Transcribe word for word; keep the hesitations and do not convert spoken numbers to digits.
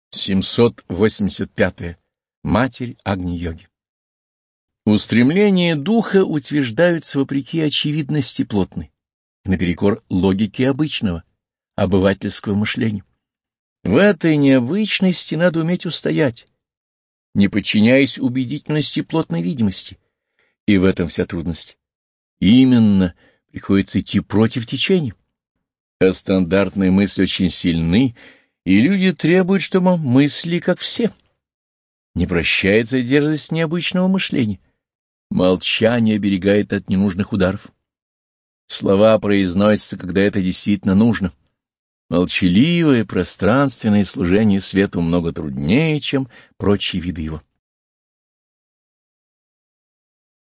семьсот восемьдесят пятое. Матерь Агни-йоги. Устремления духа утверждаются вопреки очевидности плотной и наперекор логике обычного, обывательского мышления. В этой необычности надо уметь устоять, не подчиняясь убедительности плотной видимости, и в этом вся трудность. Именно приходится идти против течения. А стандартные мысли очень сильны, и люди требуют, чтобы мысли как все. Не прощается дерзость необычного мышления. Молчание оберегает от ненужных ударов. Слова произносятся, когда это действительно нужно. Молчаливое, пространственное служение свету много труднее, чем прочие виды его.